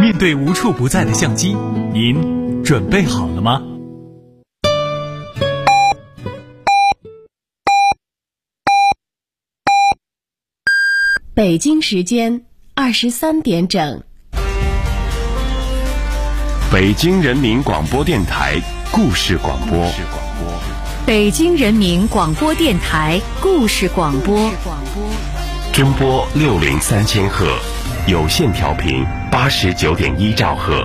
面对无处不在的相机，您准备好了吗？ 北京时间23点整。 北京人民广播电台故事广播。 北京人民广播电台故事广播。 中波603000赫，有线调频89.1兆赫。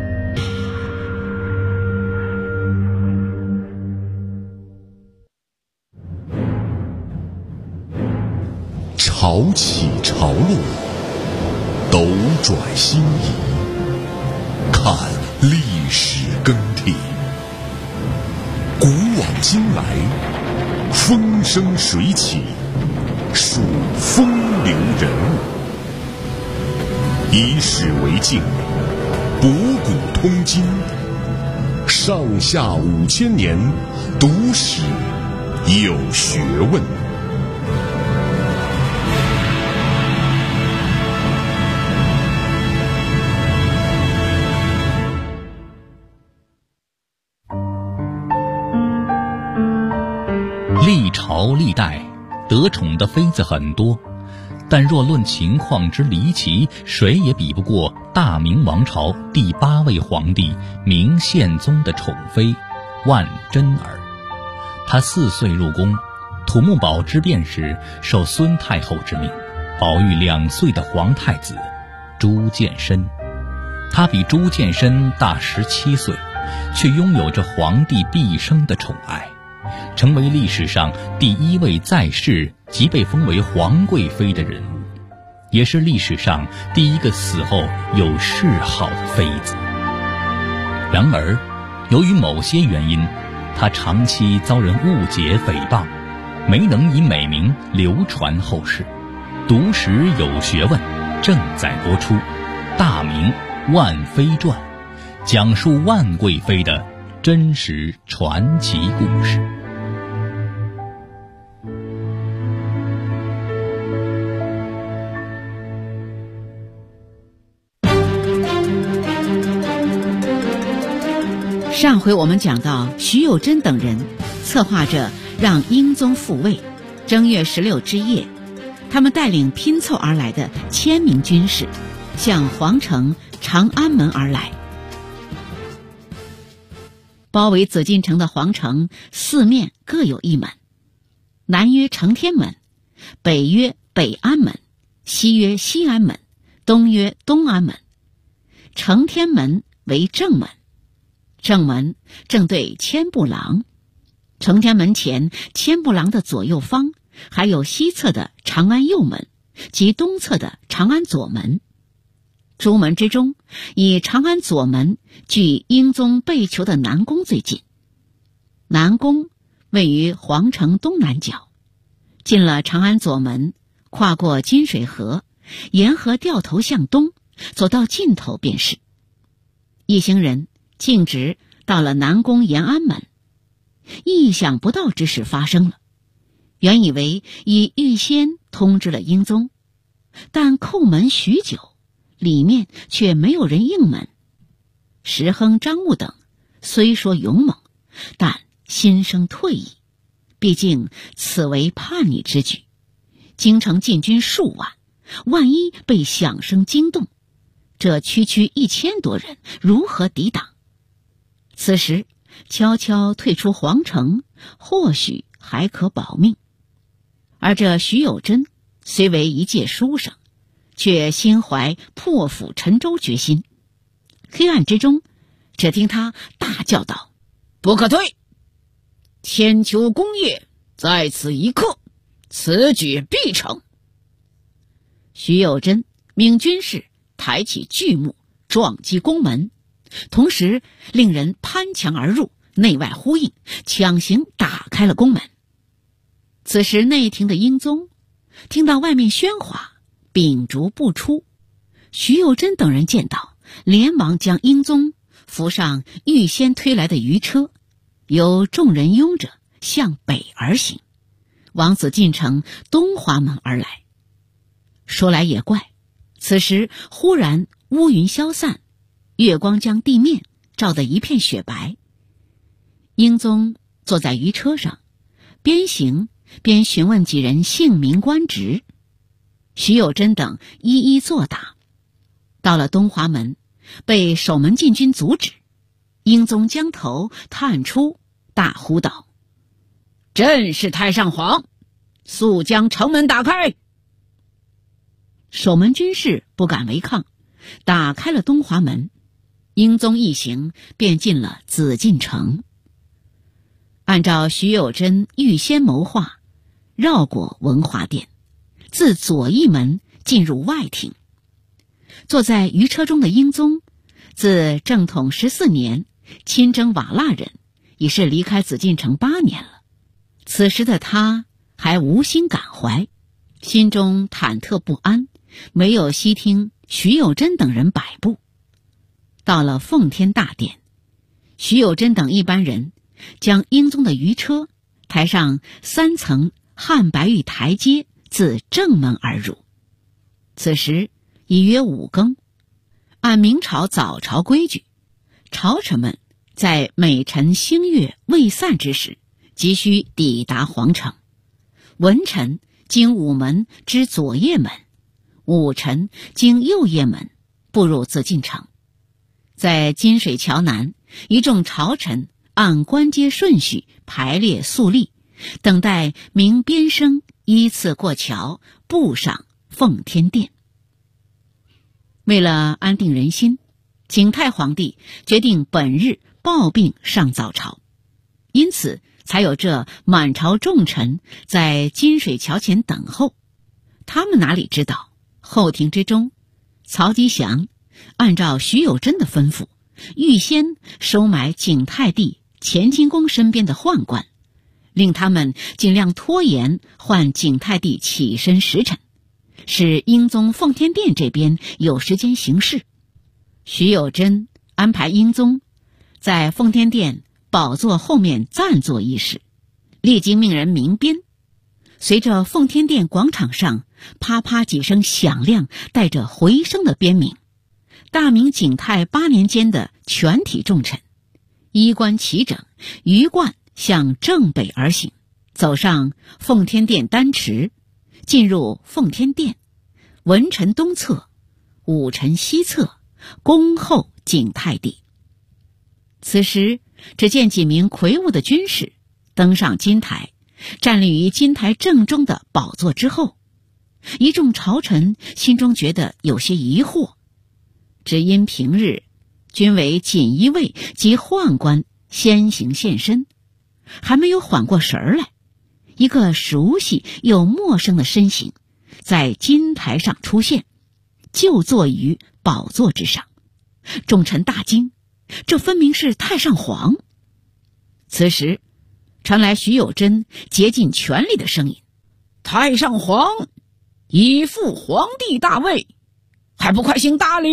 潮起潮落，斗转星移，看历史更替。古往今来，风生水起，数风流人物。以史为镜，博古通今，上下5000年，读史有学问。 历朝历代得宠的妃子很多，但若论情况之离奇，谁也比不过大明王朝第8位皇帝明宪宗的宠妃万贞儿。她4岁入宫，土木堡之变时受孙太后之命，保育2岁的皇太子朱见深。她比朱见深大17岁，却拥有着皇帝毕生的宠爱，成为历史上第1位在世即被封为皇贵妃的人物，也是历史上第1个死后有谥号的妃子。然而，由于某些原因，她长期遭人误解诽谤，没能以美名流传后世。读史有学问正在播出《大明万妃传》，讲述万贵妃的真实传奇故事。 上回我们讲到，徐有贞等人策划着让英宗复位。正月16之夜，他们带领拼凑而来的1000名军士，向皇城长安门而来。包围紫禁城的皇城四面各有一门，南曰承天门，北曰北安门，西曰西安门，东曰东安门。承天门为正门，正门正对千步廊，承天门前千步廊的左右方还有西侧的长安右门及东侧的长安左门。诸门之中，以长安左门距英宗被囚的南宫最近。南宫位于皇城东南角，进了长安左门，跨过金水河，沿河掉头向东，走到尽头便是。一行人径直到了南宫延安门，意想不到之事发生了。原以为已预先通知了英宗，但叩门许久，里面却没有人应门。石亨、张务等虽说勇猛，但心生退意，毕竟此为叛逆之举，京城禁军数万，万一被响声惊动，这区区1000多人如何抵挡？此时悄悄退出皇城，或许还可保命。而这徐有贞虽为一介书生，却心怀破釜沉舟决心。黑暗之中，只听他大叫道：“不可退！千秋功业在此一刻，此举必成。”徐有贞命军士抬起巨木撞击宫门，同时令人攀墙而入，内外呼应，强行打开了宫门。此时内廷的英宗听到外面喧哗，秉烛不出。徐有贞等人见到，连忙将英宗扶上预先推来的舆车，由众人拥着向北而行，往紫禁城东华门而来。说来也怪，此时忽然乌云消散， 月光将地面照得一片雪白。英宗坐在鱼车上，边行边询问几人姓名官职。徐有贞等一一作答。到了东华门，被守门禁军阻止。英宗将头探出，大呼道：“朕是太上皇，速将城门打开！”守门军士不敢违抗，打开了东华门。英宗一行便进了紫禁城。按照徐有贞预先谋划，绕过文华殿，自左翼门进入外廷。坐在鱼车中的英宗，自正统14年亲征瓦剌人，已是离开紫禁城8年了。此时的他还无心感怀，心中忐忑不安，没有悉听徐有贞等人摆布。到了奉天大殿，徐有贞等一班人将英宗的鱼车抬上3层汉白玉台阶，自正门而入。此时已约5更，按明朝早朝规矩，朝臣们在美辰星月未散之时，急需抵达皇城。文臣经午门之左掖门，武臣经右掖门，步入紫禁城。在金水桥南，一众朝臣按官阶顺序排列肃立，等待鸣鞭声依次过桥，步上奉天殿。为了安定人心，景泰皇帝决定本日抱病上早朝，因此才有这满朝重臣在金水桥前等候。他们哪里知道，后庭之中，曹吉祥按照徐有贞的吩咐，预先收买景泰帝乾清宫身边的宦官，令他们尽量拖延换景泰帝起身时辰，使英宗奉天殿这边有时间行事。徐有贞安排英宗在奉天殿宝座后面暂坐一时，立即命人鸣鞭。随着奉天殿广场上啪啪几声响亮带着回声的鞭鸣，大明景泰8年间的全体重臣衣冠齐整，鱼贯向正北而行，走上奉天殿丹池，进入奉天殿，文臣东侧，武臣西侧，恭候景泰帝。此时只见几名魁梧的军士登上金台，站立于金台正中的宝座之后。一众朝臣心中觉得有些疑惑，只因平日均为锦衣卫及宦官先行现身，还没有缓过神儿来，一个熟悉又陌生的身形在金台上出现，就坐于宝座之上。众臣大惊，这分明是太上皇。此时传来徐有贞竭尽全力的声音：“太上皇已赴皇帝大位，还不快行大礼！”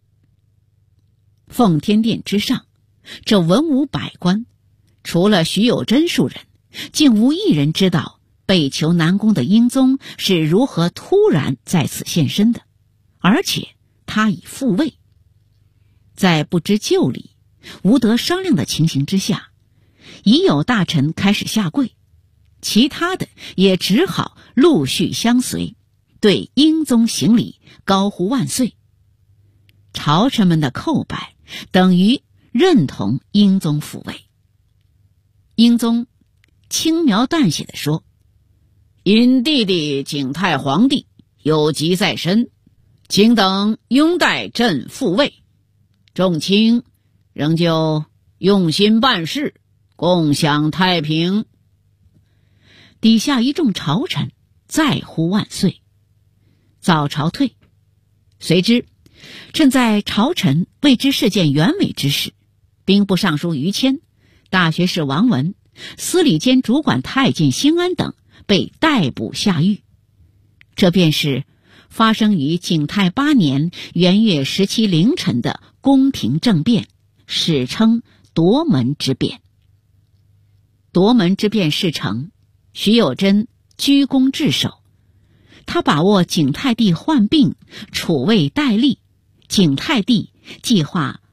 奉天殿之上，这文武百官除了徐有贞数人，竟无一人知道被囚南宫的英宗是如何突然在此现身的，而且他已复位。在不知就里，无得商量的情形之下，已有大臣开始下跪，其他的也只好陆续相随，对英宗行礼，高呼万岁。朝臣们的叩拜等于认同英宗复位。英宗轻描淡写地说：“因弟弟景泰皇帝有疾在身，请等拥戴朕复位，众卿仍旧用心办事，共享太平。”底下一众朝臣再呼万岁。早朝退，随之正在朝臣为之事件原委之时，兵部尚书于谦、大学士王文、司礼监主管太监兴安等被逮捕下狱。这便是发生于景泰8年元月17凌晨的宫廷政变，史称夺门之变。夺门之变事成，徐有贞居功至首。他把握景泰帝患病，储位待立，景泰帝计划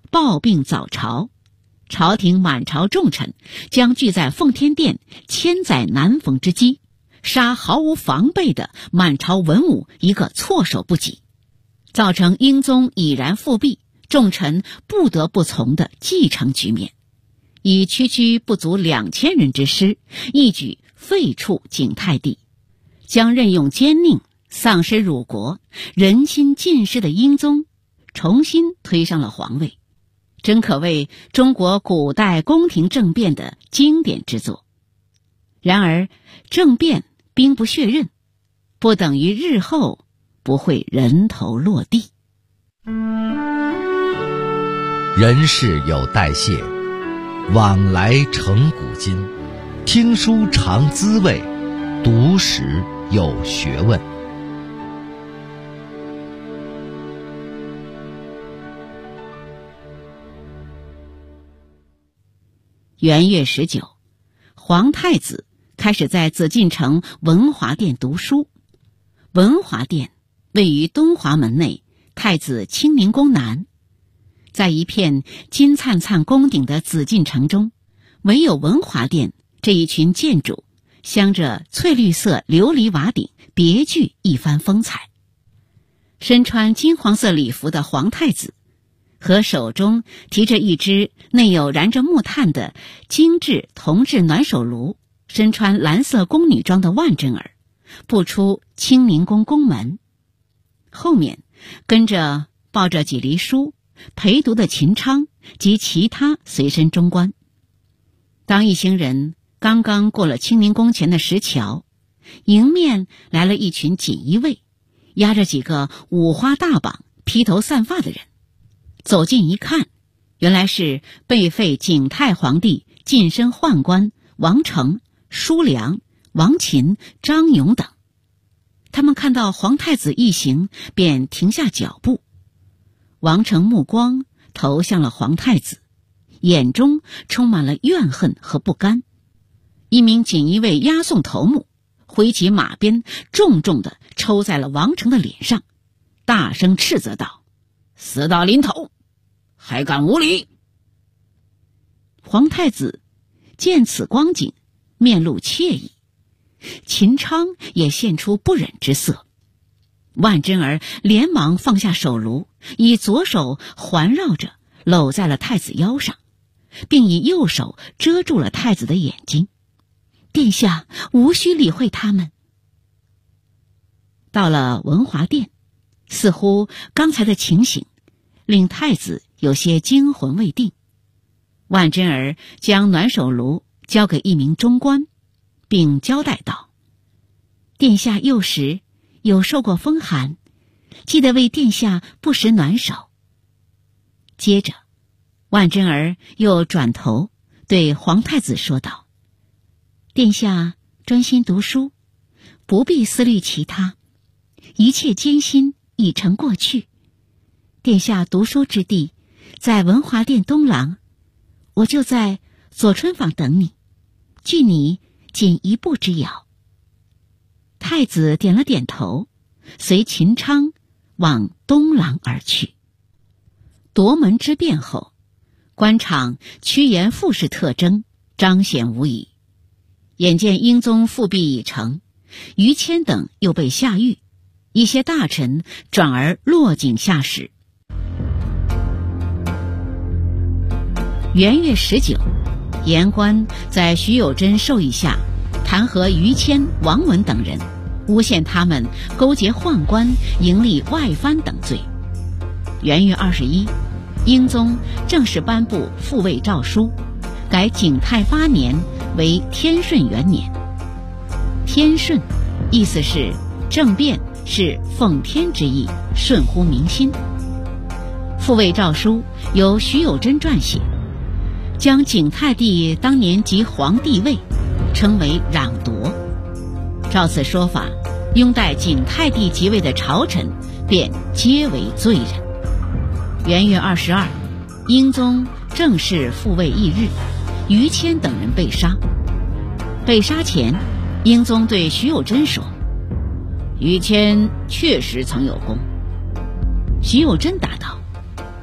暴病早朝，朝廷满朝重臣将聚在奉天殿，千载难逢之机，杀毫无防备的满朝文武一个措手不及，造成英宗已然复辟，众臣不得不从的继承局面，以区区不足2000人之师，一举废黜景泰帝，将任用奸佞、丧失辱国、人心尽失的英宗重新推上了皇位，真可谓中国古代宫廷政变的经典之作。然而，政变兵不血刃，不等于日后不会人头落地。 人事有代谢，往来成古今。听书尝滋味，读史有学问。 元月19，皇太子开始在紫禁城文华殿读书。文华殿位于东华门内太子清明宫南，在一片金灿灿宫顶的紫禁城中，唯有文华殿这一群建筑镶着翠绿色琉璃瓦顶，别具一番风采。身穿金黄色礼服的皇太子和手中提着一只内有燃着木炭的精致铜制暖手炉，身穿蓝色宫女装的万贞儿步出清明宫宫门，后面跟着抱着几厘书陪读的秦昌及其他随身中官。当一行人刚刚过了清明宫前的石桥，迎面来了一群锦衣卫，押着几个五花大绑、披头散发的人。走近一看，原来是被废景泰皇帝近身宦官王成、舒良、王琴、张勇等。他们看到皇太子一行，便停下脚步。王成目光投向了皇太子，眼中充满了怨恨和不甘。一名锦衣卫押送头目，挥起马鞭，重重地抽在了王成的脸上，大声斥责道：“死到临头，还敢无礼！”皇太子见此光景，面露惬意，秦昌也现出不忍之色。万贞儿连忙放下手炉，以左手环绕着搂在了太子腰上，并以右手遮住了太子的眼睛。殿下无需理会他们。到了文华殿，似乎刚才的情形令太子有些惊魂未定。万贞儿将暖手炉交给一名中官，并交代道：“殿下幼时有受过风寒，记得为殿下不时暖手。”接着，万贞儿又转头对皇太子说道：“殿下专心读书，不必思虑其他，一切艰辛已成过去。殿下读书之地在文华殿东廊，我就在左春坊等你，距你仅1步之遥。”太子点了点头，随秦昌往东廊而去。夺门之变后，官场趋炎附势特征彰显无疑。眼见英宗复辟已成，于谦等又被下狱，一些大臣转而落井下石。元月19，言官在徐有贞授意下弹劾于谦、王文等人，诬陷他们勾结宦官、营利外藩等罪。元月21，英宗正式颁布复位诏书，改景泰8年为天顺元年。天顺意思是政变是奉天之意，顺乎民心。复位诏书由徐有贞撰写，将景泰帝当年即皇帝位称为攘夺。照此说法，拥戴景泰帝即位的朝臣便皆为罪人。元月22，英宗正式复位翌日，于谦等人被杀。被杀前，英宗对徐有贞说：“于谦确实曾有功。”徐有贞答道：“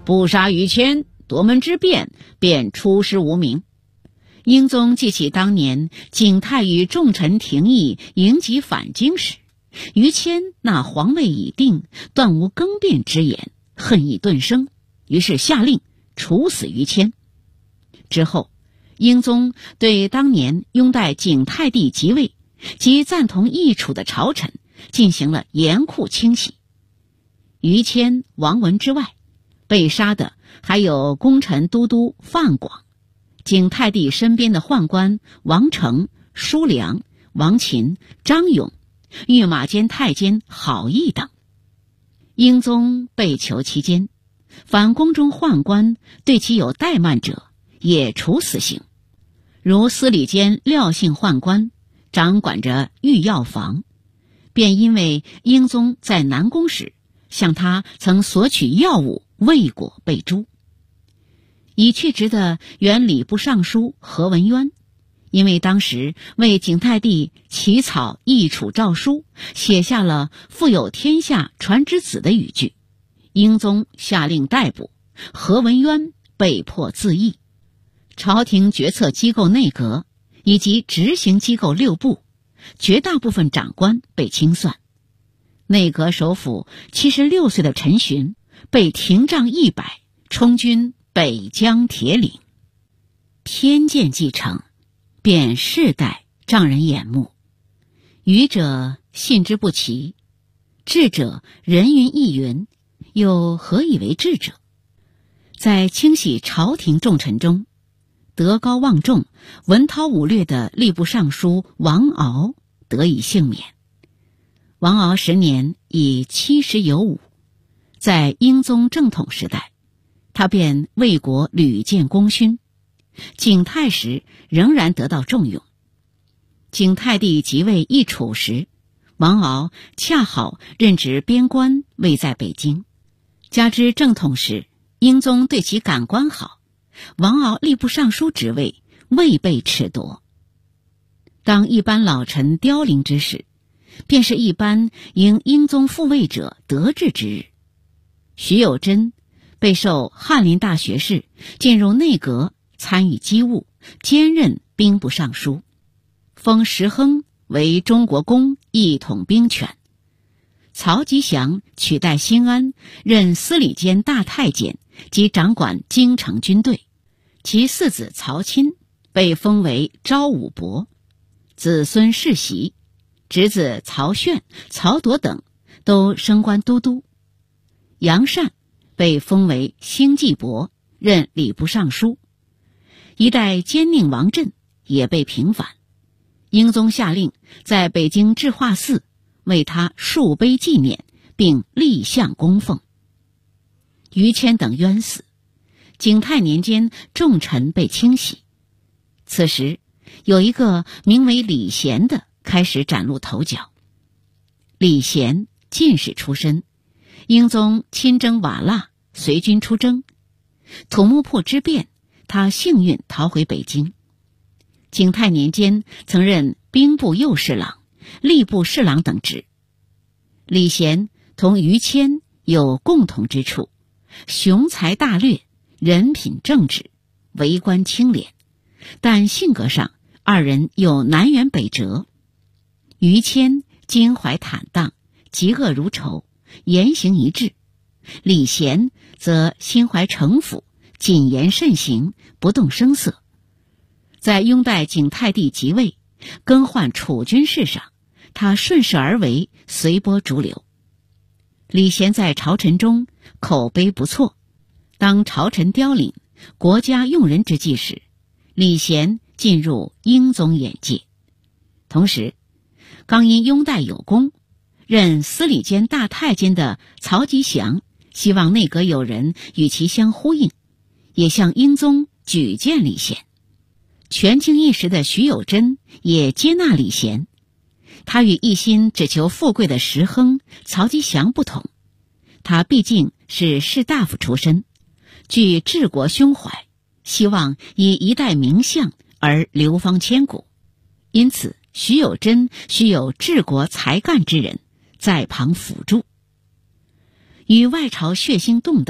不杀于谦，夺门之变便出师无名。英宗记起当年景泰与众臣廷议迎击返京时，于谦那皇位已定，断无更变之言，恨意顿生，于是下令处死于谦。之后，英宗对当年拥戴景泰帝即位及赞同议处的朝臣进行了严酷清洗。于谦、王文之外，被杀的还有功臣都督范广、景泰帝身边的宦官王成、舒良、王琴、张勇、御马监太监郝毅等。英宗被囚期间，凡宫中宦官对其有怠慢者，也处死刑。如司礼监廖姓宦官，掌管着御药房，便因为英宗在南宫时向他曾索取药物未果被诛。已去职的原礼部尚书何文渊，因为当时为景泰帝起草议处诏书，写下了富有天下传之子的语句，英宗下令逮捕，何文渊被迫自缢。朝廷决策机构内阁以及执行机构6部，绝大部分长官被清算。内阁首辅76岁的陈询被廷杖100，充军北疆铁岭。偏见继承，便世代障人眼目。愚者信之不齐，智者人云亦云，又何以为智者？在清洗朝廷重臣中，德高望重、文韬武略的吏部尚书王敖得以幸免。王敖10年已70有5，在英宗正统时代，他便为国屡建功勋，景泰时仍然得到重用。景泰帝即位议处时，王敖恰好任职边关，位在北京，加之正统时英宗对其感官好，王敖吏部尚书职位未被褫夺。当一般老臣凋零之时，便是一般迎英宗复位者得志之日。徐有贞被授翰林大学士，进入内阁参与机务，兼任兵部尚书，封石亨为中国公，一统兵权。曹吉祥取代辛安，任司礼监大太监及掌管京城军队。其4子曹钦被封为昭武伯，子孙世袭，侄子曹炫、曹铎等都升官都督。杨善被封为兴济伯，任礼部尚书。一代奸佞王振也被平反，英宗下令在北京智化寺为他树碑纪念，并立像供奉。于谦等冤死，景泰年间重臣被清洗。此时有一个名为李贤的开始崭露头角。李贤进士出身，英宗亲征瓦剌，随军出征。土木堡之变，他幸运逃回北京。景泰年间曾任兵部右侍郎、吏部侍郎等职。李贤同于谦有共同之处，雄才大略，人品正直，为官清廉，但性格上二人有南辕北辙。于谦襟怀坦荡，嫉恶如仇，言行一致；李贤则心怀城府，谨言慎行，不动声色。在拥戴景泰帝即位、更换储君事上，他顺势而为，随波逐流。李贤在朝臣中口碑不错，当朝臣凋零、国家用人之际时，李贤进入英宗眼界。同时，刚因拥戴有功，任司礼监大太监的曹吉祥希望内阁有人与其相呼应，也向英宗举荐李贤。权倾一时的徐有贞也接纳李贤。他与一心只求富贵的石亨、曹吉祥不同，他毕竟是士大夫出身，具治国胸怀，希望以一代名相而流芳千古。因此徐有贞需有治国才干之人在旁辅助。与外朝血腥动荡、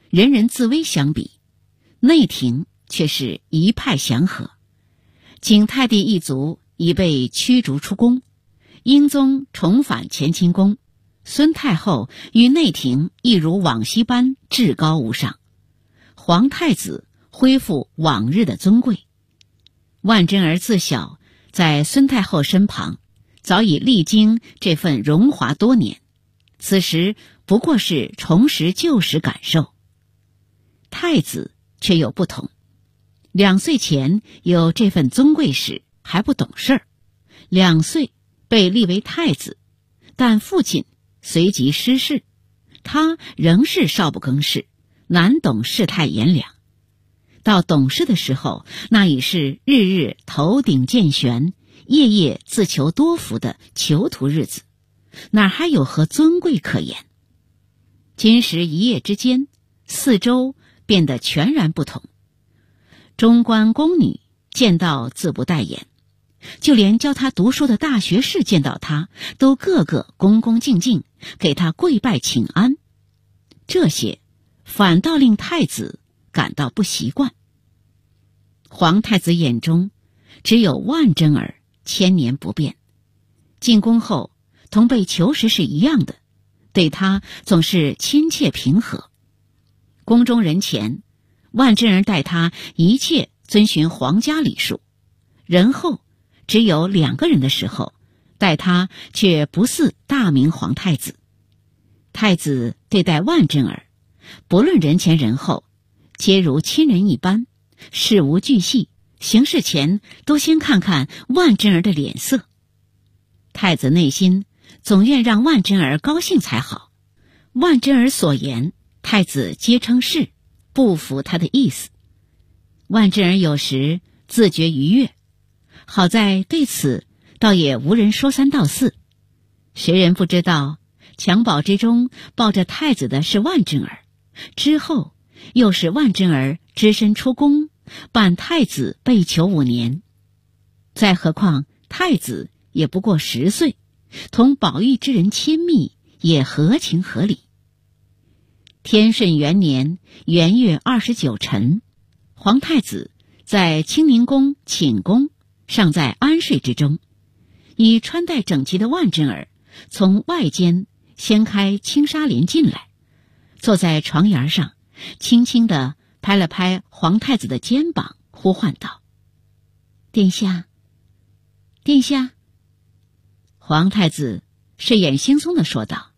人人自危相比，内廷却是一派祥和。景泰帝一族已被驱逐出宫，英宗重返乾清宫，孙太后与内廷亦如往昔般至高无上，皇太子恢复往日的尊贵。万贞儿自小在孙太后身旁，早已历经这份荣华多年，此时不过是重拾旧时感受。太子却有不同，2岁前有这份尊贵时还不懂事儿，2岁被立为太子，但父亲随即失势，他仍是少不更事，难懂世态炎凉。到懂事的时候，那已是日日头顶剑悬，夜夜自求多福的囚徒日子，哪还有何尊贵可言？今时一夜之间，四周变得全然不同。中官宫女见到自不待言，就连教他读书的大学士见到他，都个个恭恭敬敬，给他跪拜请安。这些反倒令太子感到不习惯。皇太子眼中只有万贞儿千年不变，进宫后同被囚时是一样的，对他总是亲切平和。宫中人前，万贞儿待他一切遵循皇家礼数，人后只有2个人的时候，待他却不似大明皇太子。太子对待万贞儿，不论人前人后，皆如亲人一般，事无巨细，行事前都先看看万贞儿的脸色。太子内心总愿让万贞儿高兴才好，万贞儿所言，太子皆称是，不服他的意思。万贞儿有时自觉愉悦，好在对此倒也无人说三道四。谁人不知道襁褓之中抱着太子的是万贞儿，之后又是万贞儿只身出宫，伴太子被囚5年。再何况太子也不过10岁，同宝玉之人亲密也合情合理。天顺元年元月29辰，皇太子在清明宫寝宫，尚在安睡之中，已穿戴整齐的万贞儿从外间掀开青纱帘进来，坐在床沿上，轻轻地拍了拍皇太子的肩膀，呼唤道：“殿下，殿下。”皇太子睡眼惺忪地说道：“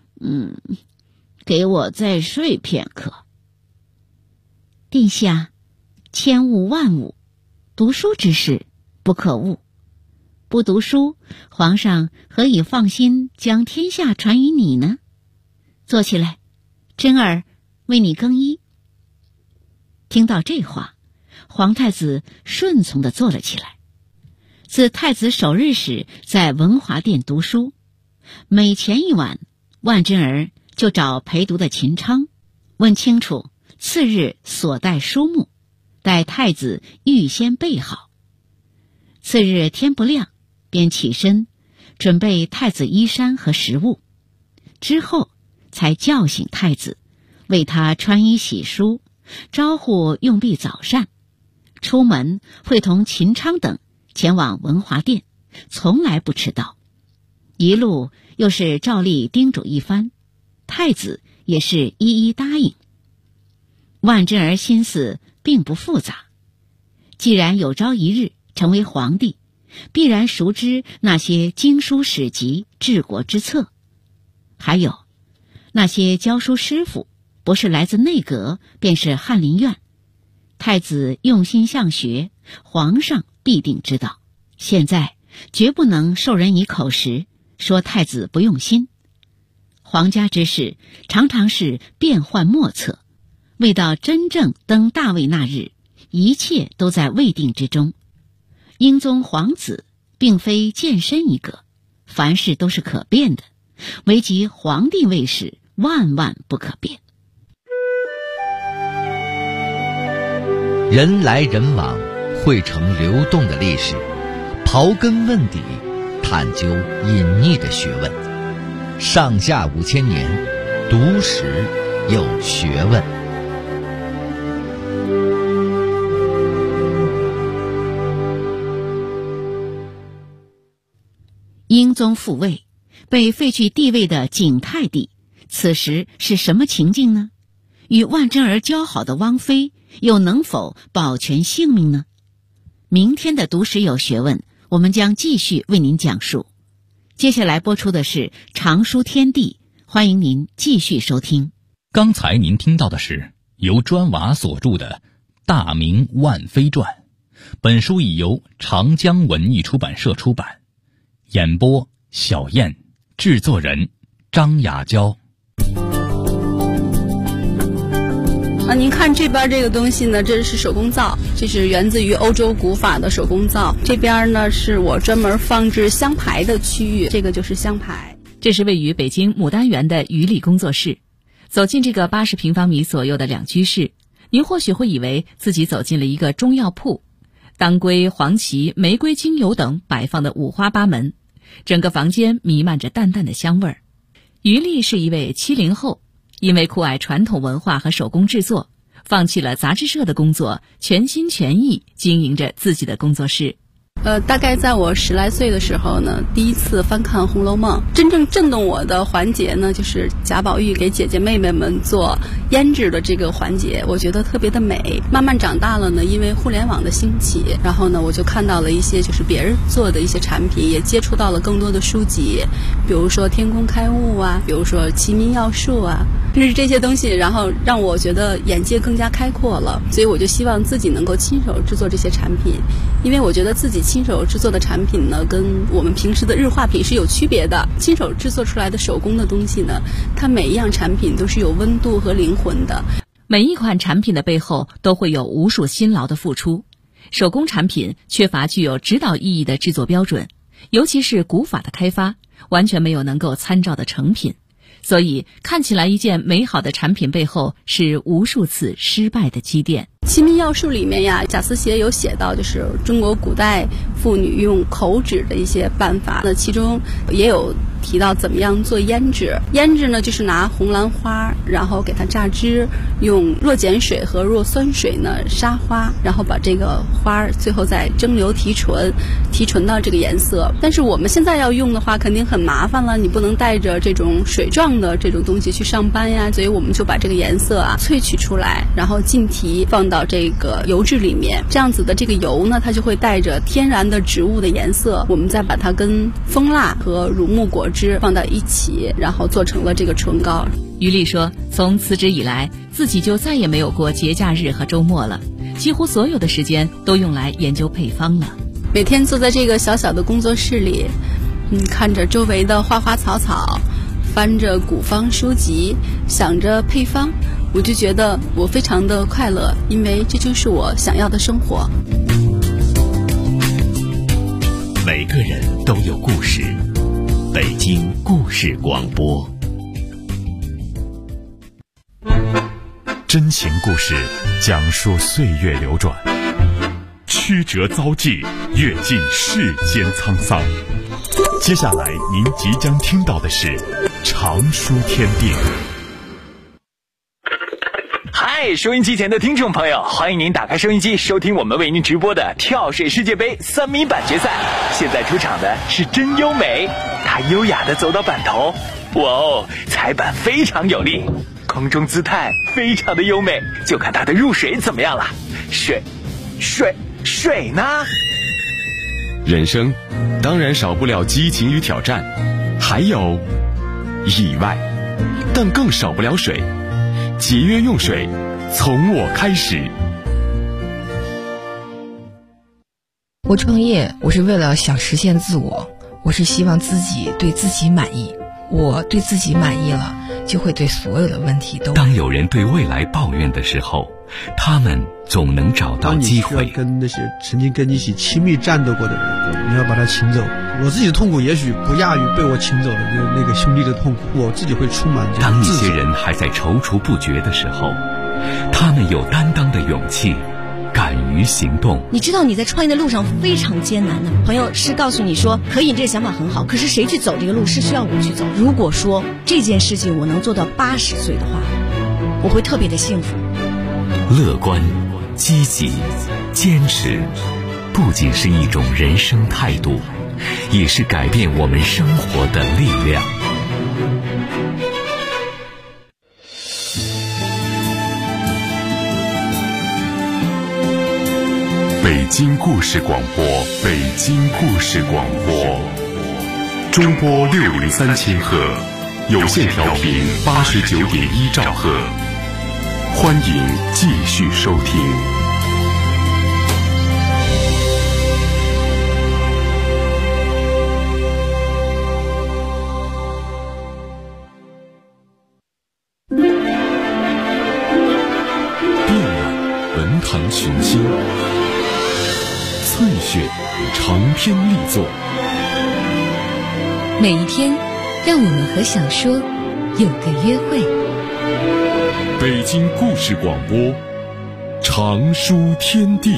给我再睡片刻。”殿下，千勿万勿，读书之事不可误。不读书，皇上何以放心将天下传于你呢？坐起来，贞儿为你更衣。听到这话，皇太子顺从地坐了起来。自太子首日时在文华殿读书，每前一晚，万贞儿就找陪读的秦昌，问清楚次日所带书目，待太子预先备好。次日天不亮，便起身准备太子衣衫和食物，之后才叫醒太子，为他穿衣洗漱，招呼用毕早膳。出门会同秦昌等前往文华殿，从来不迟到。一路又是照例叮嘱一番，太子也是一一答应。万贞儿心思并不复杂，既然有朝一日成为皇帝，必然熟知那些经书史籍、治国之策。还有那些教书师傅，不是来自内阁，便是翰林院。太子用心向学，皇上必定知道。现在绝不能受人以口实说太子不用心。皇家之事常常是变幻莫测，未到真正登大位那日，一切都在未定之中。英宗皇子并非健身一个，凡事都是可变的，唯及皇帝位时万万不可变。 人来人往，汇成流动的历史，刨根问底，探究隐匿的学问。上下5000年，读史有学问。 英宗复位，被废去帝位的景泰帝，此时是什么情境呢？与万贞儿交好的汪妃，又能否保全性命呢？明天的读史有学问，我们将继续为您讲述。接下来播出的是《常书天地》，欢迎您继续收听。 刚才您听到的是由砖瓦所著的《大明万妃传》，本书已由长江文艺出版社出版。演播小燕，制作人张雅娇。 您看这边这个东西呢，这是手工皂，这是源自于欧洲古法的手工皂。这边呢是我专门放置香牌的区域，这个就是香牌。 这是位于北京牡丹园的于丽工作室。走进这个80平方米左右的两居室，您或许会以为自己走进了一个中药铺，当归、黄芪、玫瑰精油等摆放的五花八门，整个房间弥漫着淡淡的香味儿。于丽是一位70后，因为酷爱传统文化和手工制作，放弃了杂志社的工作，全心全意经营着自己的工作室。 大概在我10来岁的时候呢，第一次翻看《红楼梦》，真正震动我的环节呢，就是贾宝玉给姐姐妹妹们做胭脂的这个环节，我觉得特别的美。慢慢长大了呢，因为互联网的兴起，然后呢，我就看到了一些就是别人做的一些产品，也接触到了更多的书籍，比如说《天工开物》啊，比如说《齐民要术》啊，就是这些东西，然后让我觉得眼界更加开阔了，所以我就希望自己能够亲手制作这些产品，因为我觉得自己亲手制作的产品呢，跟我们平时的日化品是有区别的。亲手制作出来的手工的东西呢，它每一样产品都是有温度和灵魂的。 每一款产品的背后都会有无数辛劳的付出。手工产品缺乏具有指导意义的制作标准，尤其是古法的开发，完全没有能够参照的成品。所以看起来一件美好的产品背后是无数次失败的积淀。 齐民要术里面呀，贾思勰有写到，就是中国古代妇女用口脂的一些办法，那其中也有提到怎么样做胭脂。胭脂呢，就是拿红兰花，然后给它榨汁，用弱碱水和弱酸水呢杀花，然后把这个花最后再蒸馏提纯，提纯到这个颜色。但是我们现在要用的话，肯定很麻烦了，你不能带着这种水状的这种东西去上班呀，所以我们就把这个颜色啊萃取出来，然后浸提放到这个油脂里面，这样子的这个油呢，它就会带着天然的植物的颜色，我们再把它跟蜂蜡和乳木果汁放到一起，然后做成了这个唇膏。 于丽说，从辞职以来，自己就再也没有过节假日和周末了，几乎所有的时间都用来研究配方了。 每天坐在这个小小的工作室里，看着周围的花花草草，翻着古方书籍，想着配方，我就觉得我非常的快乐，因为这就是我想要的生活。 每个人都有故事，北京故事广播。真情故事，讲述岁月流转，曲折遭际，阅尽世间沧桑。接下来您即将听到的是《常书天地》。 嗨，收音机前的听众朋友，欢迎您打开收音机，收听我们为您直播的跳水世界杯3米板决赛。现在出场的是真优美，她优雅地走到板头，哇哦，踩板非常有力，空中姿态非常的优美，就看她的入水怎么样了。水呢？ 人生当然少不了激情与挑战，还有意外，但更少不了水。节约用水，从我开始。 我创业，我是为了想实现自我，我是希望自己对自己满意。我对自己满意了，就会对所有的问题都。 当有人对未来抱怨的时候，他们总能找到机会。 当你需要跟那些曾经跟你一起亲密战斗过的人，你要把他请走。我自己的痛苦也许不亚于被我请走的那个兄弟的痛苦，我自己会充满这当一些人还在踌躇不决的时候，他们有担当的勇气，敢于行动。 你知道你在创业的路上非常艰难的，朋友是告诉你说可以，这个想法很好，可是谁去走这个路是需要我去走。如果说这件事情我能做到80岁的话，我会特别的幸福。 乐观、积极、坚持，不仅是一种人生态度， 也是改变我们生活的力量。 北京故事广播，北京故事广播，中波603千赫，有线调频89.1兆赫，欢迎继续收听。电览文坛群星，翠雪长篇力作。 每一天，让我们和小说有个约会。 北京故事广播，长书天地。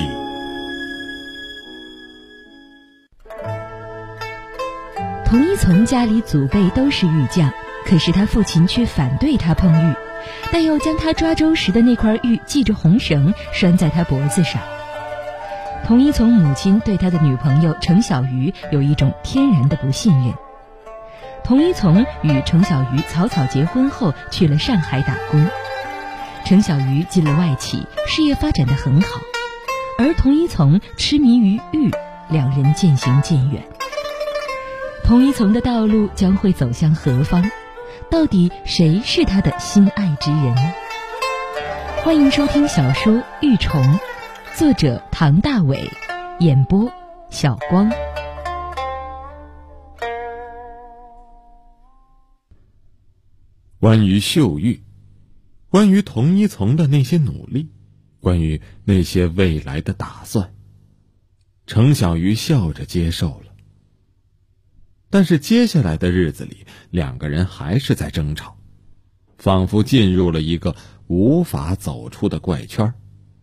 童一从家里祖辈都是玉匠，可是他父亲却反对他碰玉，但又将他抓周时的那块玉系着红绳拴在他脖子上。童一从母亲对他的女朋友程小鱼有一种天然的不信任。童一从与程小鱼草草结婚后去了上海打工，程小鱼进了外企，事业发展得很好，而童一从痴迷于玉，两人渐行渐远。童一从的道路将会走向何方？到底谁是他的心爱之人？欢迎收听小说《玉虫》，作者唐大伟，演播小光。 关于秀玉，关于童一从的那些努力，关于那些未来的打算，程小鱼笑着接受了。但是接下来的日子里，两个人还是在争吵，仿佛进入了一个无法走出的怪圈。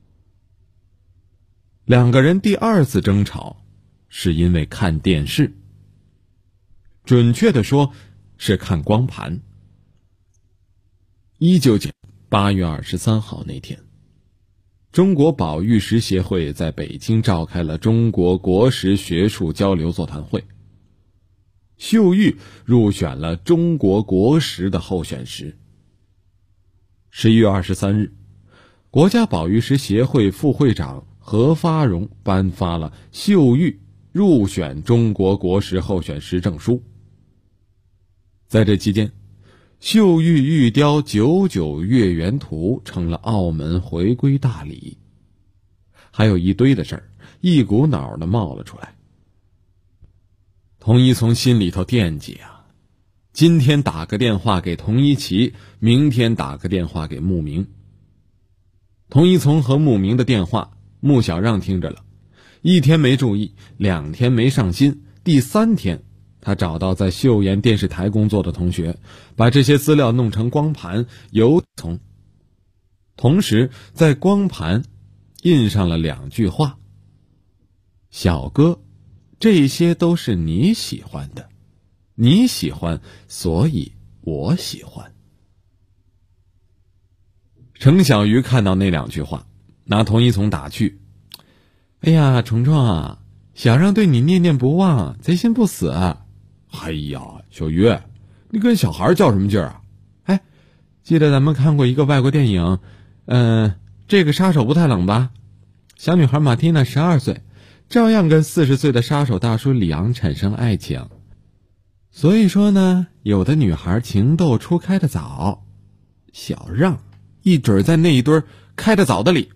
两个人第二次争吵是因为看电视，准确地说是看光盘。1998年8月23号那天，中国宝玉石协会在北京召开了中国国石学术交流座谈会，秀玉入选了中国国石的候选石。11月23日，国家宝玉石协会副会长何发荣颁发了秀玉入选中国国石候选石证书。在这期间，秀玉玉雕99月圆图成了澳门回归大礼，还有一堆的事儿一股脑的冒了出来。童一从心里头惦记啊，今天打个电话给童一奇，明天打个电话给穆明。童一从和穆明的电话，穆小让听着了，一天没注意，2天没上心，第3天他找到在秀妍电视台工作的同学，把这些资料弄成光盘邮从，同时在光盘印上了2句话：小哥，这些都是你喜欢的，你喜欢，所以我喜欢。程小鱼看到那2句话，拿童一从打趣：哎呀，虫虫啊，小让对你念念不忘，贼心不死啊。哎呀，小鱼，你跟小孩较什么劲儿啊？哎，记得咱们看过一个外国电影，这个杀手不太冷吧？小女孩马蒂娜12岁，照样跟40岁的杀手大叔里昂产生了爱情。所以说呢，有的女孩情窦初开的早，小让一准在那一堆开得早的里。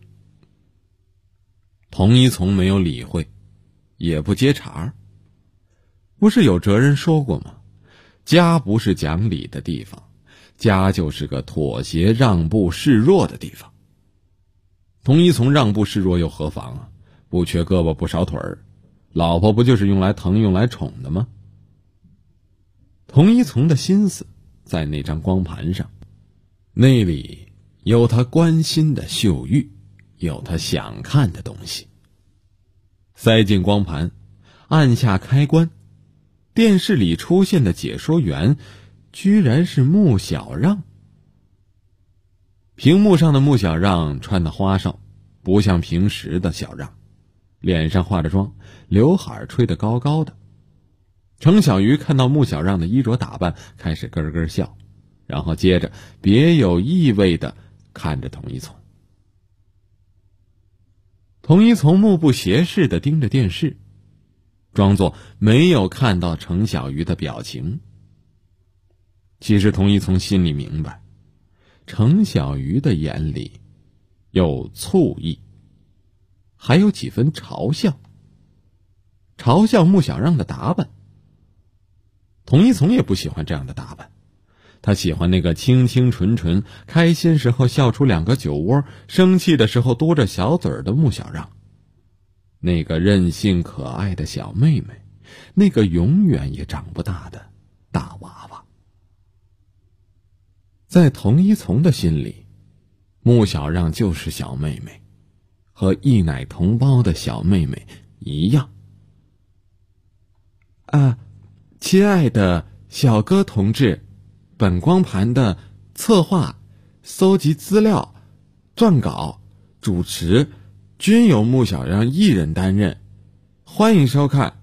童一从没有理会，也不接茬。不是有哲人说过吗？家不是讲理的地方，家就是个妥协让步示弱的地方。童一从让步示弱又何妨啊？不缺胳膊不少腿儿，老婆不就是用来疼用来宠的吗？童一从的心思在那张光盘上，那里有他关心的秀玉，有他想看的东西。塞进光盘，按下开关，电视里出现的解说员居然是穆小让。屏幕上的穆小让穿的花哨，不像平时的小让，脸上化着妆，刘海吹得高高的， 程小鱼看到穆小让的衣着打扮，开始咯咯笑，然后接着别有意味地看着童一从。童一从目不斜视地盯着电视，装作没有看到程小鱼的表情。其实童一从心里明白，程小鱼的眼里有醋意，还有几分嘲笑穆小让的打扮。童一从也不喜欢这样的打扮，他喜欢那个清清纯纯，开心时候笑出2个酒窝，生气的时候嘟着小嘴的穆小让，那个任性可爱的小妹妹，那个永远也长不大的大娃娃。在童一从的心里，穆小让就是小妹妹，和一奶同胞的小妹妹一样。亲爱的小哥同志，本光盘的策划、搜集资料、撰稿、主持均由穆小让一人担任，欢迎收看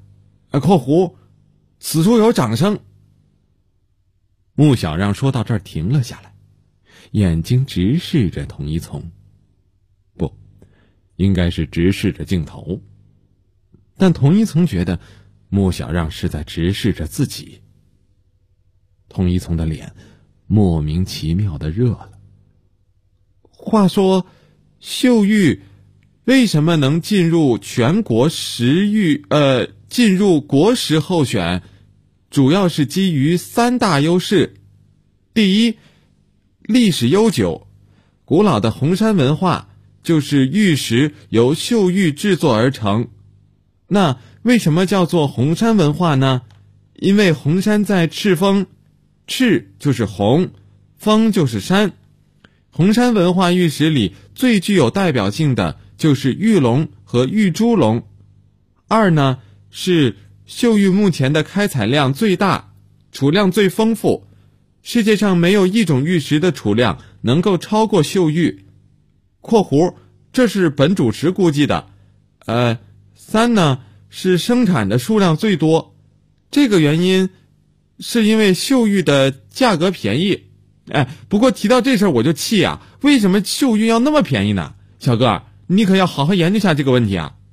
此处有掌声。穆小让说到这儿停了下来，眼睛直视着童一从，不，应该是直视着镜头，但童一从觉得穆小让是在直视着自己。童一从的脸莫名其妙的热了。话说，秀玉为什么能进入全国进入国10候选，主要是基于3大优势。第一，历史悠久，古老的红山文化就是玉石由秀玉制作而成。那为什么叫做红山文化呢？因为红山在赤峰，赤就是红，峰就是山。红山文化玉石里最具有代表性的就是玉龙和玉猪龙。二呢，是秀玉目前的开采量最大，储量最丰富，世界上没有一种玉石的储量能够超过秀玉这是本主持估计的。三呢，是生产的数量最多，这个原因是因为秀玉的价格便宜。不过提到这事儿我就气啊，为什么秀玉要那么便宜呢？小哥，你可要好好研究下这个问题啊。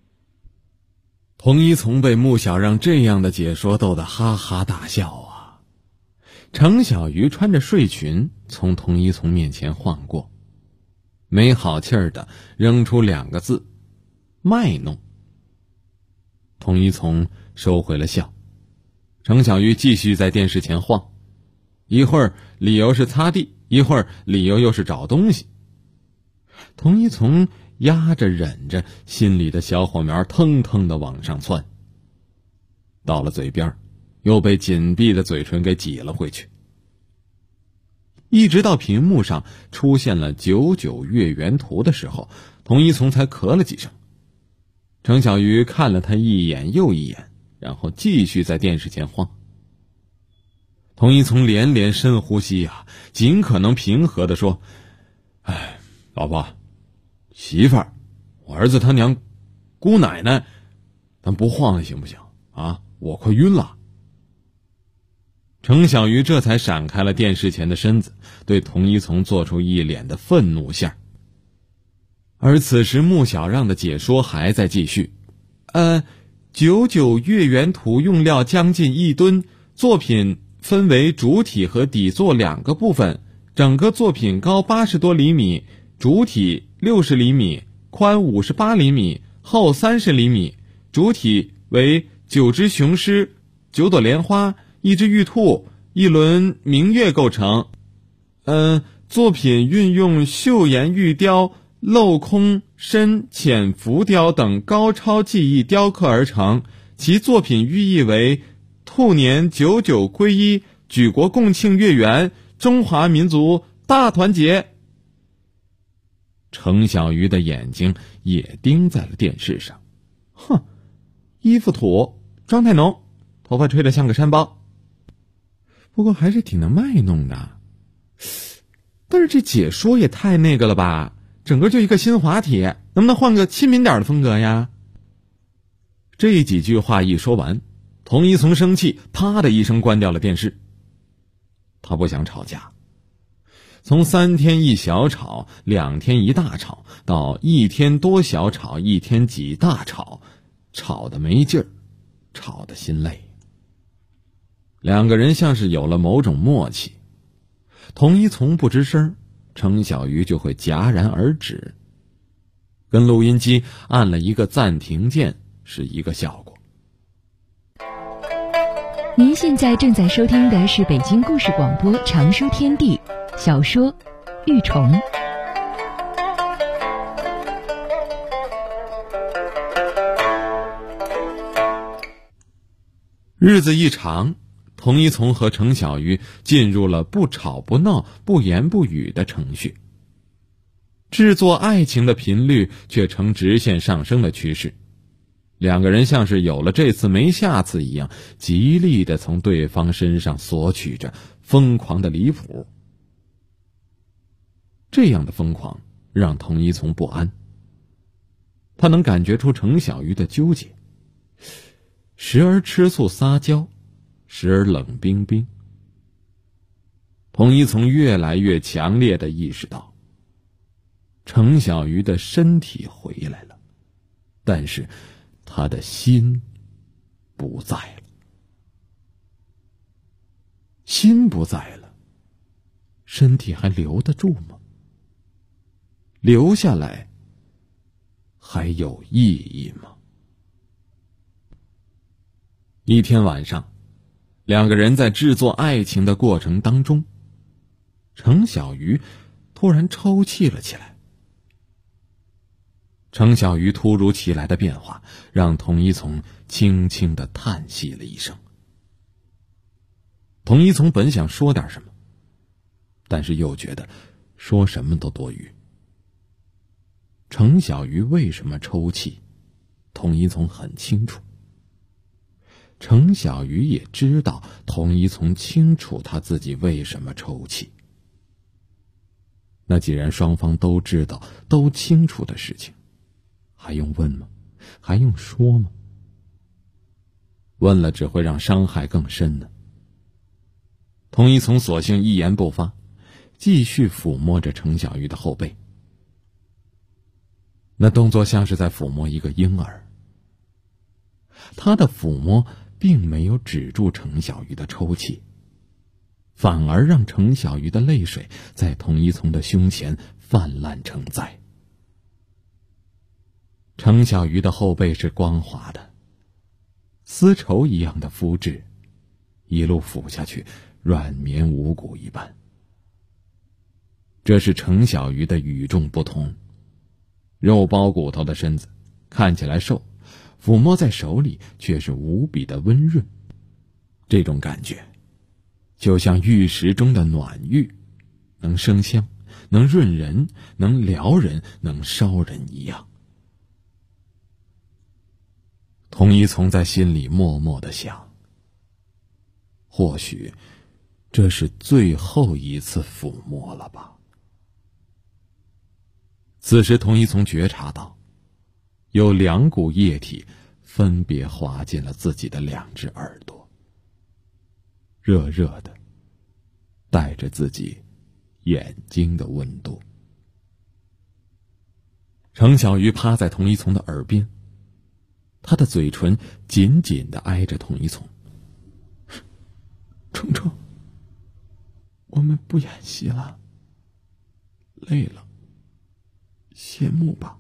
童一从被穆小让这样的解说逗得哈哈大笑啊。程小鱼穿着睡裙从童一从面前晃过，没好气儿的扔出2个字：卖弄。童一从收回了笑，程小鱼继续在电视前晃，一会儿理由是擦地，一会儿理由又是找东西。童一从压着忍着，心里的小火苗腾腾的往上窜，到了嘴边又被紧闭的嘴唇给挤了回去。一直到屏幕上出现了99月圆图的时候，童一从才咳了几声。程小鱼看了他一眼又一眼，然后继续在电视前晃。童一从连连深呼吸啊，尽可能平和地说：老婆，媳妇儿，我儿子他娘，姑奶奶，咱不晃了行不行啊？我快晕了。程小鱼这才闪开了电视前的身子，对童一从做出一脸的愤怒相。而此时穆小让的解说还在继续。99月圆图用料将近1吨，作品分为主体和底座2个部分，整个作品高80多厘米，主体60厘米，宽58厘米，厚30厘米。主体为9只雄狮、9朵莲花、1只玉兔、1轮明月构成。作品运用岫岩玉雕、镂空深浅浮雕等高超技艺雕刻而成，其作品寓意为兔年99归一，举国共庆月圆，中华民族大团结。程小鱼的眼睛也盯在了电视上，衣服土，妆太浓，头发吹得像个山包，不过还是挺能卖弄的。但是这解说也太那个了吧，整个就一个新滑铁，能不能换个亲民点的风格呀？这几句话一说完， 童一从生气，啪的一声关掉了电视。他不想吵架，从3天一小吵，2天一大吵，到1天多小吵，1天几大吵，吵得没劲儿，吵得心累。2个人像是有了某种默契，童一从不吱声，程小鱼就会戛然而止，跟录音机按了一个暂停键是一个效果。 您现在正在收听的是北京故事广播长书天地小说《玉虫》。 日子一长，童一从和程小鱼进入了不吵不闹、不言不语的程序。制作爱情的频率却呈直线上升的趋势，2个人像是有了这次没下次一样，极力地从对方身上索取着，疯狂的离谱。这样的疯狂让童一从不安，他能感觉出程小鱼的纠结，时而吃醋撒娇，时而冷冰冰。童一从越来越强烈地意识到，程小鱼的身体回来了，但是他的心不在了。心不在了，身体还留得住吗？留下来还有意义吗？一天晚上，2个人在制作爱情的过程当中，程小鱼突然抽泣了起来。程小鱼突如其来的变化让童一从轻轻地叹息了一声。童一从本想说点什么，但是又觉得说什么都多余。程小鱼为什么抽泣，童一从很清楚。程小鱼也知道童一从清楚他自己为什么抽泣。那既然双方都知道都清楚的事情，还用问吗？还用说吗？问了只会让伤害更深呢。童一从索性一言不发，继续抚摸着程小鱼的后背。那动作像是在抚摸一个婴儿。他的抚摸并没有止住程小鱼的抽泣，反而让程小鱼的泪水在童一从的胸前泛滥成灾。程小鱼的后背是光滑的，丝绸一样的肤质，一路抚下去，软绵无骨一般。这是程小鱼的与众不同，肉包骨头的身子，看起来瘦，抚摸在手里却是无比的温润。这种感觉就像玉石中的暖玉，能生香，能润人，能撩人，能烧人一样。童一从在心里默默地想，或许这是最后一次抚摸了吧。此时童一从觉察到，有2股液体分别滑进了自己的2只耳朵，热热的，带着自己眼睛的温度。程小鱼趴在童一从的耳边，他的嘴唇紧紧地挨着童一从。虫虫，我们不演戏了，累了，谢幕吧。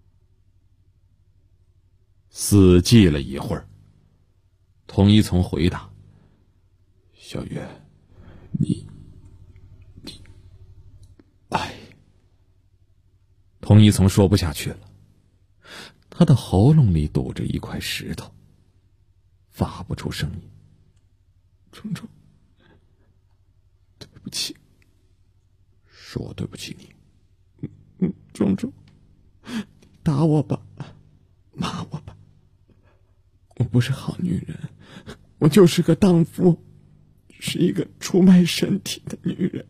死寂了一会儿，童一从回答：小月，你，哎。童一从说不下去了，他的喉咙里堵着一块石头，发不出声音。虫虫，对不起，是我对不起你。虫虫，打我吧，骂我吧，我不是好女人，我就是个荡妇，是一个出卖身体的女人。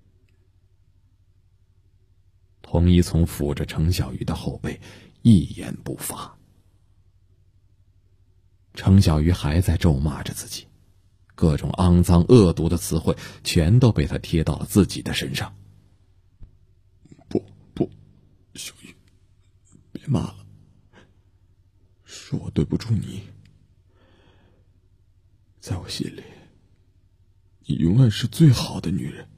童一从抚着程小鱼的后背，一言不发。 程小鱼还在咒骂着自己，各种肮脏恶毒的词汇全都被他贴到了自己的身上。不，小鱼，别骂了，是我对不住你。在我心里，你永远是最好的女人。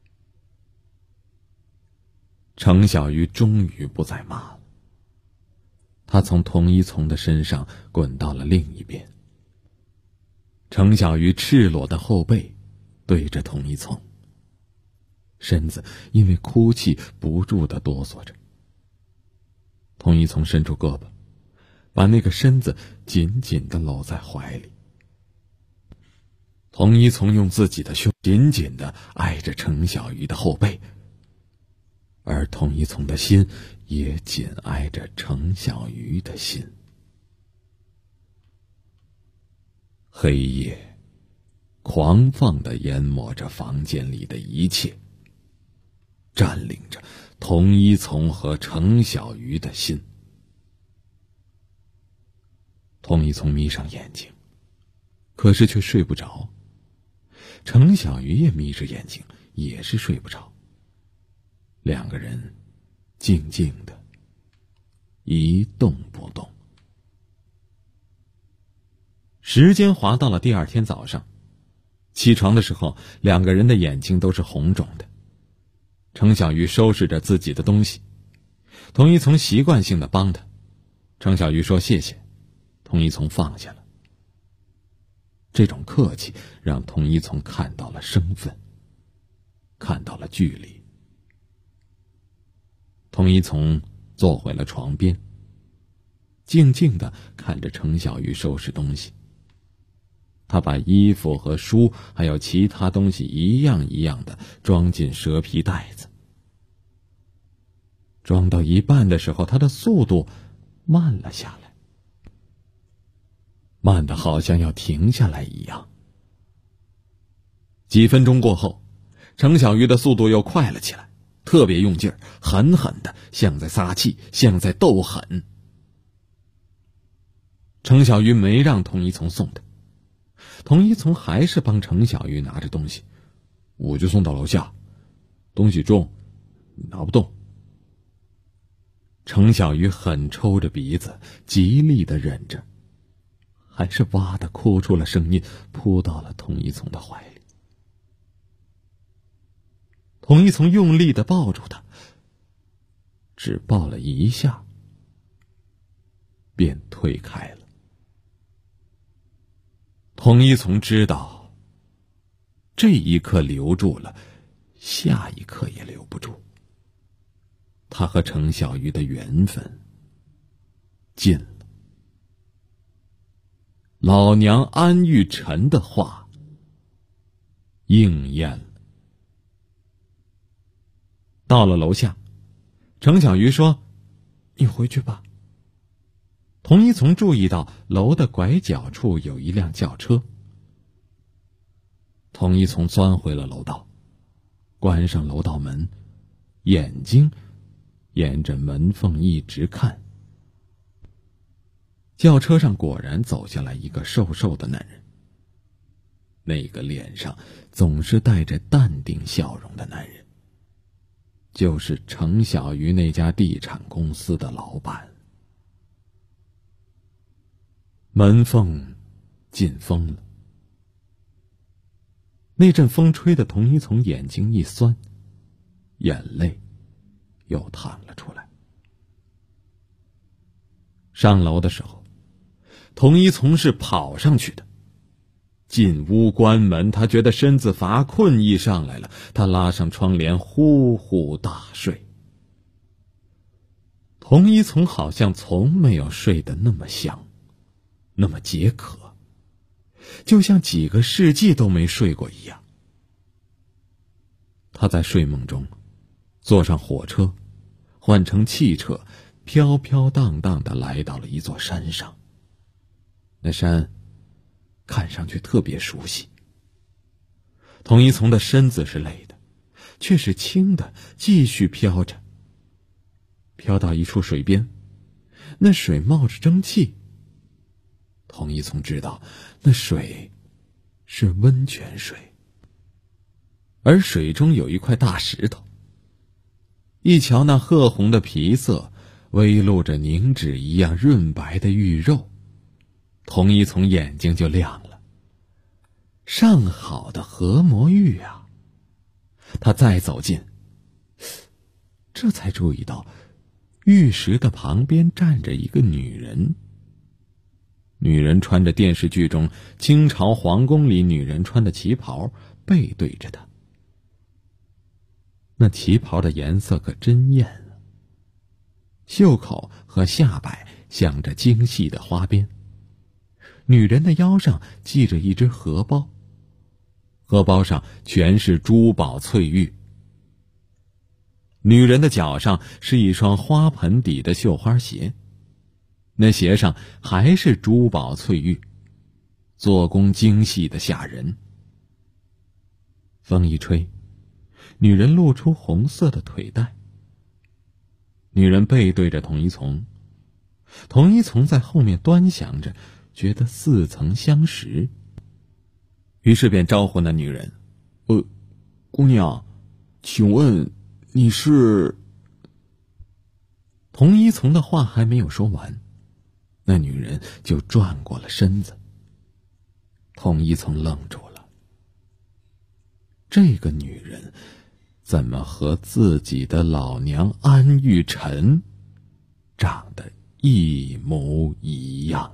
程小鱼终于不再骂了，他从童一从的身上滚到了另一边。程小鱼赤裸的后背对着童一从，身子因为哭泣不住地哆嗦着。童一从伸出胳膊，把那个身子紧紧地搂在怀里。童一从用自己的胸紧紧地挨着程小鱼的后背，而童一从的心也紧挨着程小鱼的心。黑夜狂放地淹没着房间里的一切，占领着童一从和程小鱼的心。童一从眯上眼睛，可是却睡不着。程小鱼也眯着眼睛，也是睡不着。两个人静静的一动不动。时间滑到了第二天早上，起床的时候，两个人的眼睛都是红肿的。程小鱼收拾着自己的东西，童一从习惯性的帮他。程小鱼说谢谢，童一从放下了。这种客气让童一从看到了身份，看到了距离。童一从坐回了床边，静静地看着程小鱼收拾东西。他把衣服和书还有其他东西一样一样的装进蛇皮袋子。装到一半的时候，他的速度慢了下来，慢得好像要停下来一样。几分钟过后，程小鱼的速度又快了起来，特别用劲儿，狠狠的，像在撒气，像在斗狠。程小鱼没让童一从送他，童一从还是帮程小鱼拿着东西。我就送到楼下，东西重，你拿不动。程小鱼狠抽着鼻子，极力的忍着，还是哇的哭出了声音，扑到了童一从的怀里。童一从用力的抱住他，只抱了一下，便退开了。童一从知道，这一刻留住了，下一刻也留不住。他和程小鱼的缘分尽了。老娘安玉晨的话应验了。到了楼下，程小鱼说：“你回去吧。”童一从注意到楼的拐角处有一辆轿车。童一从钻回了楼道，关上楼道门，眼睛沿着门缝一直看。轿车上果然走下来一个瘦瘦的男人，那个脸上总是带着淡定笑容的男人，就是程小鱼那家地产公司的老板。门缝进风了，那阵风吹得童一从眼睛一酸，眼泪又淌了出来。上楼的时候，童一从是跑上去的。进屋关门，他觉得身子乏困意上来了，他拉上窗帘，呼呼大睡。童一从好像从没有睡得那么香，那么解渴，就像几个世纪都没睡过一样。他在睡梦中坐上火车，换乘汽车，飘飘荡荡地来到了一座山上。那山看上去特别熟悉。童一从的身子是累的，却是轻的，继续飘着。飘到一处水边，那水冒着蒸汽。 童一从知道那水是温泉水，而水中有一块大石头。一瞧那褐红的皮色，微露着凝脂一样润白的玉肉，童一从眼睛就亮了。上好的河魔玉啊！他再走近，这才注意到玉石的旁边站着一个女人。女人穿着电视剧中清朝皇宫里女人穿的旗袍，背对着他。那旗袍的颜色可真艳啊，袖口和下摆镶着精细的花边。女人的腰上系着一只荷包，荷包上全是珠宝翠玉。女人的脚上是一双花盆底的绣花鞋，那鞋上还是珠宝翠玉，做工精细的吓人。风一吹，女人露出红色的腿带。女人背对着童一从，童一从在后面端详着，觉得似曾相识，于是便招呼那女人：姑娘，请问你是？童一从的话还没有说完，那女人就转过了身子。童一从愣住了，这个女人怎么和自己的老娘安玉宸长得一模一样？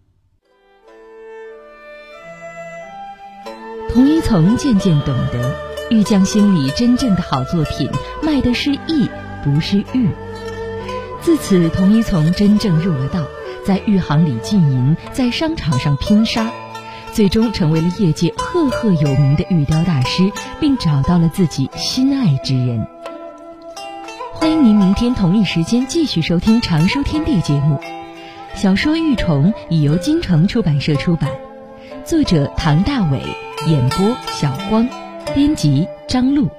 童一从渐渐懂得，玉匠心里真正的好作品卖的是艺，不是玉。自此，童一从真正入了道，在玉行里浸淫，在商场上拼杀，最终成为了业界赫赫有名的玉雕大师，并找到了自己心爱之人。欢迎您明天同一时间继续收听《常书天地》节目。小说《玉虫》已由京城出版社出版，作者唐大伟，演播小光，编辑张璐。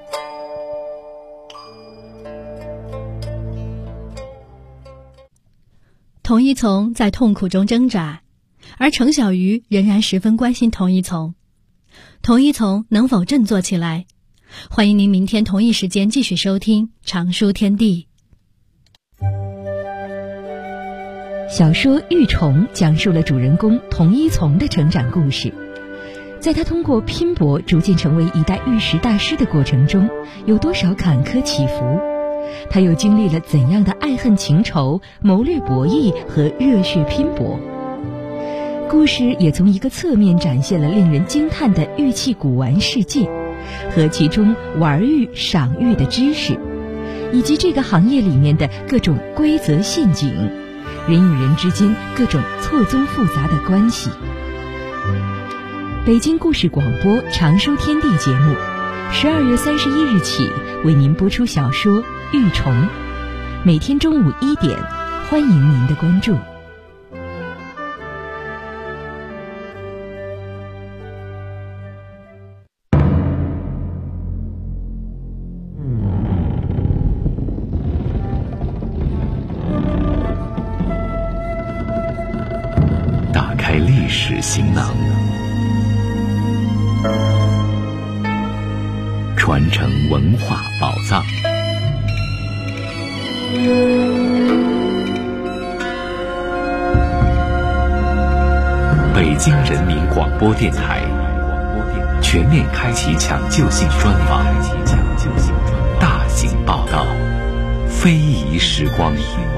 童一从在痛苦中挣扎，而程小鱼仍然十分关心童一从。童一从能否振作起来？欢迎您明天同一时间继续收听《常书天地》。 小说《玉虫》讲述了主人公童一从的成长故事。在他通过拼搏逐渐成为一代玉石大师的过程中，有多少坎坷起伏？他又经历了怎样的爱恨情仇、谋略博弈和热血拼搏？故事也从一个侧面展现了令人惊叹的玉器古玩世界，和其中玩玉、赏玉的知识，以及这个行业里面的各种规则陷阱，人与人之间各种错综复杂的关系。北京故事广播《常书天地》节目，12月31日起为您播出小说《玉虫》，每天中午1点，欢迎您的关注。 打开历史行囊，传承文化宝藏。北京人民广播电台全面开启抢救性专访，大型报道，非遗时光。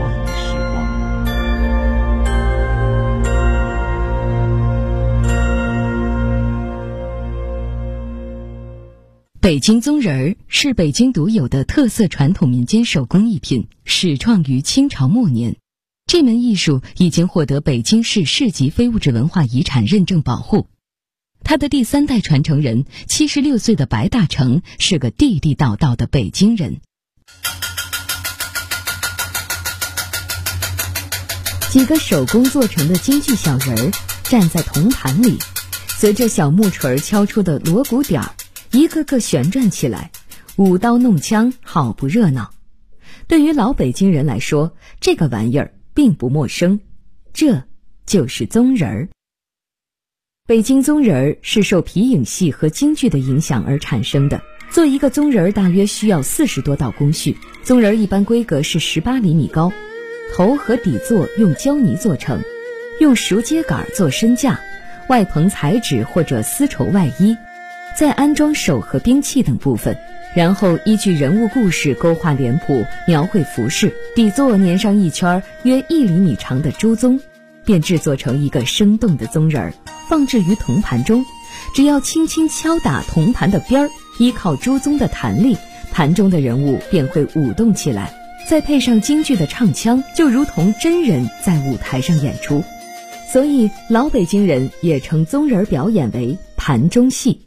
北京宗人儿是北京独有的特色传统民间手工艺品，始创于清朝末年。这门艺术已经获得北京市市级非物质文化遗产认证保护。他的第3代传承人76岁的白大成是个地地道道的北京人。几个手工做成的京剧小人儿站在铜盘里，随着小木锤敲出的锣鼓点儿，一个个旋转起来，舞刀弄枪，好不热闹。对于老北京人来说，这个玩意儿并不陌生，这就是宗人儿。 北京宗人是受皮影戏和京剧的影响而产生的。做一个宗人大约需要40多道工序，宗人一般规格是18厘米高，头和底座用胶泥做成，用熟秸秆做身架，外棚彩纸或者丝绸外衣，再安装手和兵器等部分，然后依据人物故事勾画脸谱，描绘服饰，底座粘上一圈约1厘米长的朱宗，便制作成一个生动的宗人，放置于铜盘中。只要轻轻敲打铜盘的边儿，依靠朱宗的弹力，盘中的人物便会舞动起来，再配上京剧的唱腔，就如同真人在舞台上演出。所以老北京人也称宗人表演为盘中戏。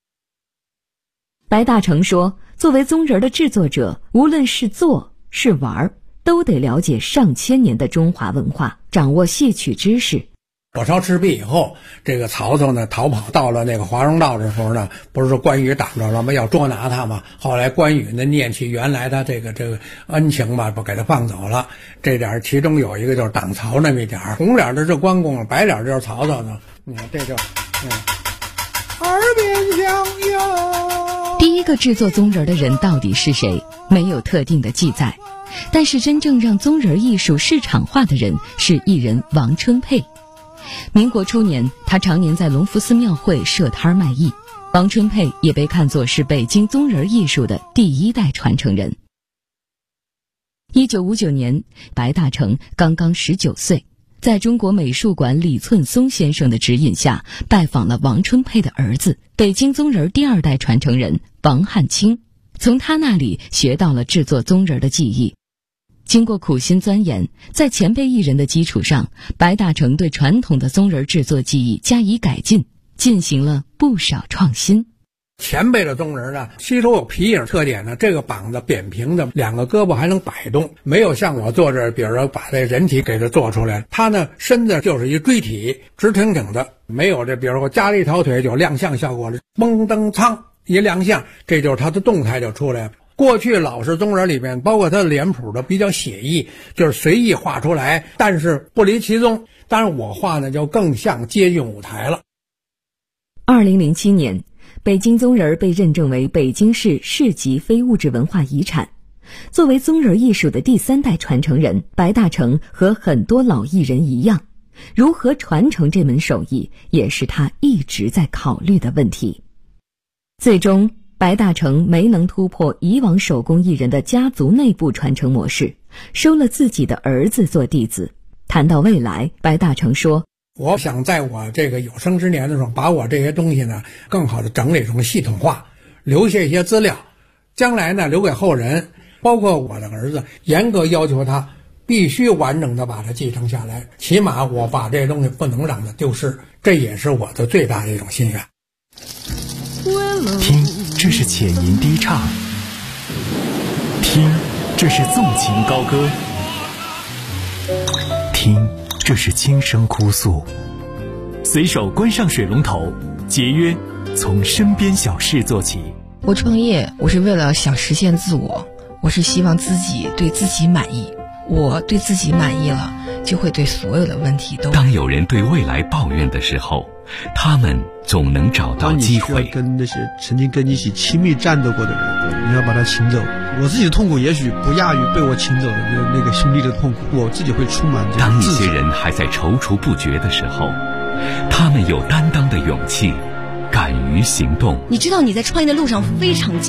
白大成说，作为宗人的制作者，无论是做是玩，都得了解上千年的中华文化，掌握戏曲知识。 火烧赤壁以后，这个曹操呢逃跑到了那个华容道的时候呢，不是说关羽挡着了吗？要捉拿他嘛。后来关羽呢念起原来的这个恩情吧，不给他放走了。这点其中有一个就是挡曹那么一点，红脸的是关公，白脸就是曹操呢。你看这就耳边响哟。 第一个制作宗人的人到底是谁？没有特定的记载，但是真正让宗人艺术市场化的人是艺人王春佩。民国初年，他常年在隆福寺庙会设摊卖艺。王春佩也被看作是北京宗人艺术的第1代传承人。1959年，白大成刚刚19岁，在中国美术馆李寸松先生的指引下，拜访了王春佩的儿子，北京宗人第2代传承人王汉卿，从他那里学到了制作宗人的技艺。经过苦心钻研，在前辈艺人的基础上，白大成对传统的宗人制作技艺加以改进，进行了不少创新。 前辈的宗人呢，西头有皮影特点呢，这个膀子扁平的，2个胳膊还能摆动，没有像我做这，比如说把这人体给它做出来，他呢身子就是一锥体，直挺挺的，没有这比如说加了一条腿就亮相效果了，蹦蹬苍一亮相，这就是他的动态就出来了。过去老式宗人里面，包括他的脸谱的比较写意，就是随意画出来，但是不离其宗。当然我画呢就更像接近舞台了。 2007年，北京宗人被认证为北京市市级非物质文化遗产。作为宗人艺术的第3代传承人，白大成和很多老艺人一样，如何传承这门手艺，也是他一直在考虑的问题。最终白大成没能突破以往手工艺人的家族内部传承模式，收了自己的儿子做弟子。谈到未来，白大成说， 我想在我这个有生之年的时候，把我这些东西呢更好的整理成系统化，留下一些资料，将来呢留给后人，包括我的儿子，严格要求他必须完整的把它继承下来，起码我把这些东西不能让它丢失，这也是我的最大的一种心愿。 听，这是浅吟低唱；听，这是纵情高歌；听，这是轻声哭诉。随手关上水龙头，节约从身边小事做起。 我创业，我是为了想实现自我，我是希望自己对自己满意。我对自己满意了，就会对所有的问题都。 当有人对未来抱怨的时候，他们总能找到机会。 当你需要跟那些曾经跟你一起亲密战斗过的人，你要把他请走。我自己的痛苦也许不亚于被我请走的那个兄弟的痛苦，我自己会充满这个。 当一些人还在踌躇不决的时候，他们有担当的勇气，敢于行动。 你知道你在创业的路上非常